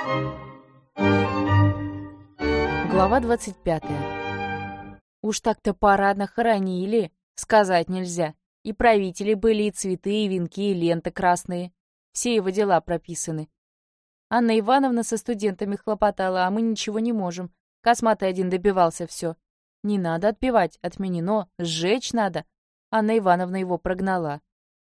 Глава 25. Уж так-то парадно хоронили, сказать нельзя. И правители были, и цветы, и венки, и ленты красные. Все его дела прописаны. Анна Ивановна со студентами хлопотала, а мы ничего не можем. Косматый один добивался все. Не надо отпевать, отменено, сжечь надо. Анна Ивановна его прогнала.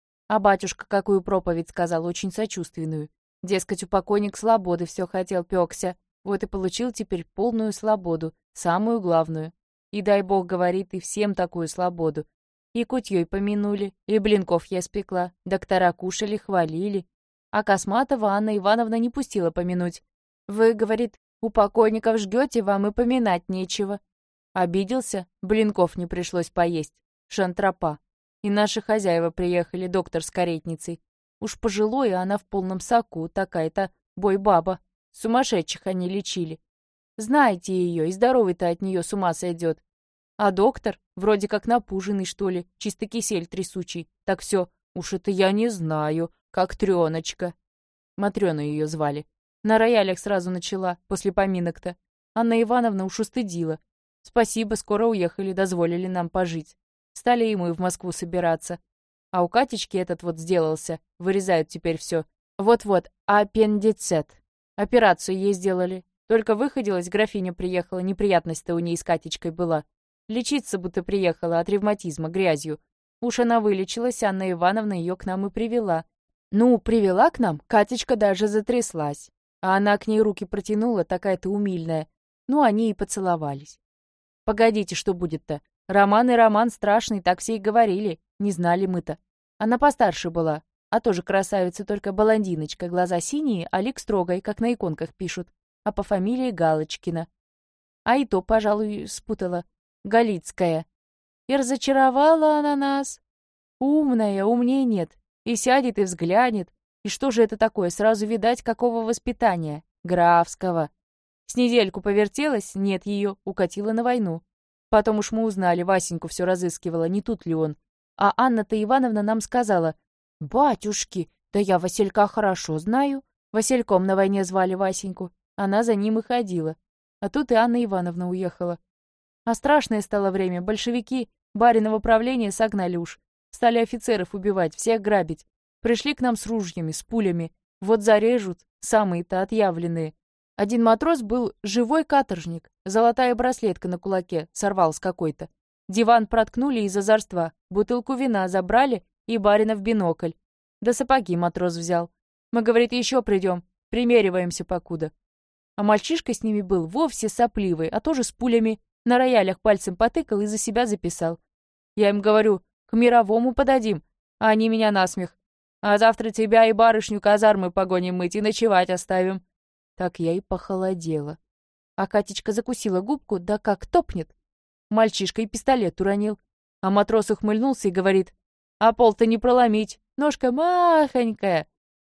А батюшка какую проповедь сказал, очень сочувственную. Дескать, упокойник свободы все хотел, пёкся. Вот и получил теперь полную свободу, самую главную. И дай бог, говорит, и всем такую свободу. И кутьей помянули, и блинков я спекла, доктора кушали, хвалили. А Косматова Анна Ивановна не пустила помянуть. Вы, говорит, у покойников жгете, вам и поминать нечего. Обиделся, блинков не пришлось поесть. Шантропа. И наши хозяева приехали, доктор с каретницей. Уж пожилой, а она в полном соку, такая-то бой-баба. Сумасшедших они лечили. Знаете ее, и здоровый-то от нее с ума сойдет. А доктор, вроде как напуженный, что ли, чисто кисель трясучий. Так все, уж это я не знаю, как Трёночка. Матрёну ее звали. На роялях сразу начала, после поминок-то. Анна Ивановна уж устыдила. Спасибо, скоро уехали, дозволили нам пожить. Стали и мы в Москву собираться. А у Катечки этот вот сделался, вырезают теперь все. Вот-вот, аппендицит. Операцию ей сделали. Только выходилась, графиня приехала, неприятность-то у ней с Катечкой была. Лечиться будто приехала от ревматизма грязью. Уж она вылечилась, Анна Ивановна ее к нам и привела. Ну, привела к нам, Катечка даже затряслась. А она к ней руки протянула, такая-то умильная. Ну, они и поцеловались. Погодите, что будет-то? Роман и роман страшный, так все и говорили. Не знали мы-то. Она постарше была, а тоже красавица, только блондиночка, глаза синие, а лик строгой, как на иконках пишут. А по фамилии Галочкина. А и то, пожалуй, спутала. Галицкая. И разочаровала она нас. Умная, умней нет. И сядет, и взглянет. И что же это такое, сразу видать, какого воспитания? Графского. С недельку повертелась, нет ее, укатила на войну. Потом уж мы узнали, Васеньку все разыскивала, не тут ли он. А Анна-то Ивановна нам сказала: «Батюшки, да я Василька хорошо знаю». Васильком на войне звали Васеньку. Она за ним и ходила. А тут и Анна Ивановна уехала. А страшное стало время. Большевики бариново правление согнали уж. Стали офицеров убивать, всех грабить. Пришли к нам с ружьями, с пулями. Вот зарежут, самые-то отъявленные. Один матрос был живой каторжник. Золотая браслетка на кулаке сорвал с какой-то. Диван проткнули из озорства. Бутылку вина забрали и барина в бинокль. Да сапоги матрос взял. Мы, говорит, еще придем. Примериваемся покуда. А мальчишка с ними был вовсе сопливый, а тоже с пулями. На роялях пальцем потыкал и за себя записал. Я им говорю, к мировому подадим. А они меня насмех. А завтра тебя и барышню казармы погоним мыть и ночевать оставим. Так я и похолодела. А Катечка закусила губку, да как топнет. Мальчишка и пистолет уронил. А матрос ухмыльнулся и говорит: «А пол-то не проломить, ножка махонькая».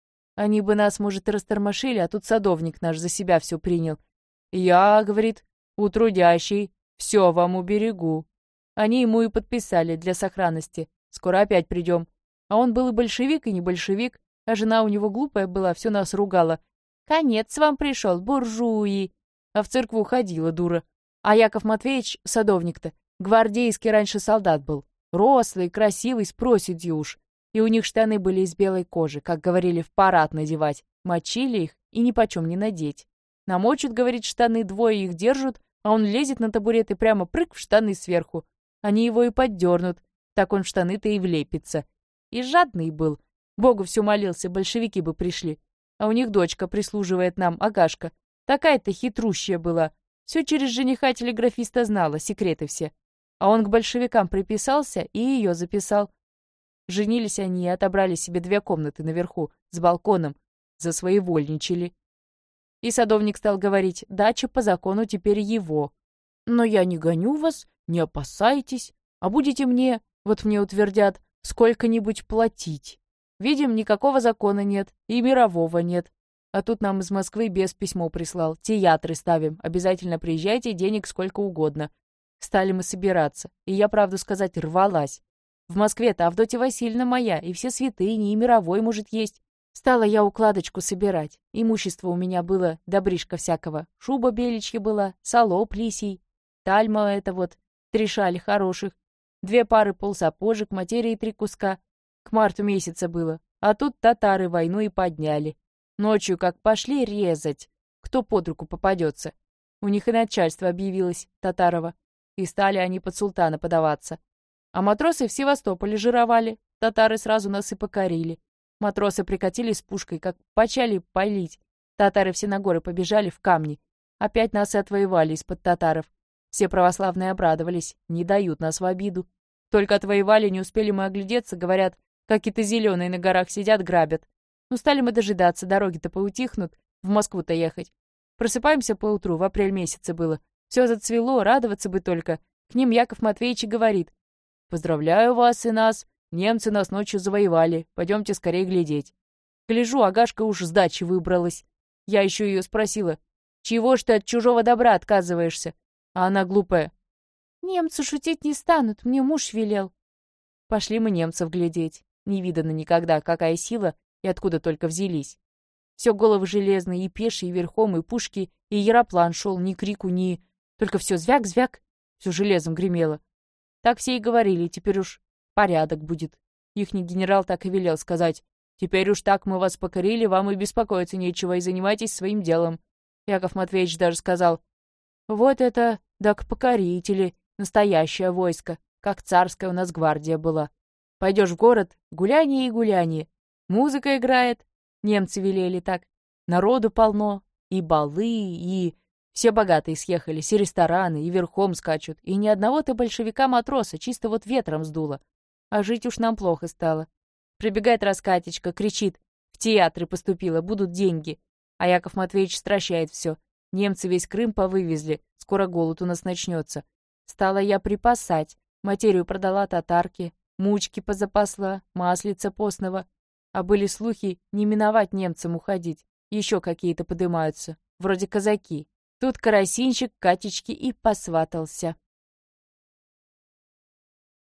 Они бы нас, может, и растормошили, а тут садовник наш за себя все принял. «Я, — говорит, — у трудящий, все вам уберегу». Они ему и подписали для сохранности. Скоро опять придем. А он был и большевик, и не большевик, а жена у него глупая была, все нас ругала. «Конец вам пришел, буржуи!» А в церкву ходила дура. А Яков Матвеевич, садовник-то, гвардейский раньше солдат был. Рослый, красивый, с проседью уж. И у них штаны были из белой кожи, как говорили, в парад надевать. Мочили их и нипочем не надеть. Намочат, говорит, штаны, двое их держат, а он лезет на табурет и прямо прыг в штаны сверху. Они его и поддернут, так он в штаны-то и влепится. И жадный был. Богу все молился, большевики бы пришли. А у них дочка прислуживает нам, Агашка. Такая-то хитрущая была. Все через жениха телеграфиста знала, секреты все. А он к большевикам приписался и ее записал. Женились они и отобрали себе 2 комнаты наверху, с балконом. Засвоевольничали. И садовник стал говорить, дача по закону теперь его. Но я не гоню вас, не опасайтесь, а будете мне, вот мне утвердят, сколько-нибудь платить. Видим, никакого закона нет, и мирового нет. А тут нам из Москвы бес письмо прислал. Театры ставим, обязательно приезжайте, денег сколько угодно. Стали мы собираться, и я, правду сказать, рвалась. В Москве-то Авдотья Васильевна моя, и все святыни, и мировой, может, есть. Стала я укладочку собирать. Имущество у меня было добришка всякого. Шуба беличья была, салоп лисий, тальма это вот, 3 шали хороших, 2 пары полсапожек, материи 3 куска. К марту месяца было. А тут татары войну и подняли. Ночью как пошли резать, кто под руку попадется. У них и начальство объявилось, Татарова. И стали они под султана подаваться. А матросы в Севастополе жировали. Татары сразу нас и покорили. Матросы прикатили с пушкой, как почали палить. Татары все на горы побежали в камни. Опять нас и отвоевали из-под татаров. Все православные обрадовались, не дают нас в обиду. Только отвоевали, не успели мы оглядеться, говорят, какие-то зеленые на горах сидят, грабят. Ну, стали мы дожидаться, дороги-то поутихнут, в Москву-то ехать. Просыпаемся поутру, в апрель месяце было. Все зацвело, радоваться бы только. К ним Яков Матвеевич и говорит: «Поздравляю вас и нас. Немцы нас ночью завоевали. Пойдемте скорее глядеть». Гляжу, Агашка уж с дачи выбралась. Я еще ее спросила: «Чего ж ты от чужого добра отказываешься?» А она глупая: «Немцы шутить не станут, мне муж велел». Пошли мы немцев глядеть. Не видано никогда, какая сила и откуда только взялись. Все головы железные, и пешие, и верхом, и пушки, и яроплан шел, ни крику, ни... Только все звяк-звяк, все железом гремело. Так все и говорили, теперь уж порядок будет. Ихний генерал так и велел сказать: «Теперь уж так мы вас покорили, вам и беспокоиться нечего, и занимайтесь своим делом». Яков Матвеевич даже сказал: «Вот это, так покорители, настоящее войско, как царская у нас гвардия была. Пойдешь в город, гуляние и гуляние. Музыка играет, немцы велели так, народу полно, и балы, и... Все богатые съехались, и рестораны, и верхом скачут, и ни одного-то большевика-матроса, чисто вот ветром сдуло. А жить уж нам плохо стало. Прибегает раскатечка, кричит: «В театры поступила, будут деньги». А Яков Матвеевич стращает все. Немцы весь Крым повывезли, скоро голод у нас начнется. Стала я припасать, материю продала татарке, мучки позапасла, маслица постного. А были слухи, не миновать немцам уходить. Еще какие-то подымаются, вроде казаки. Тут карасинщик Катечки и посватался.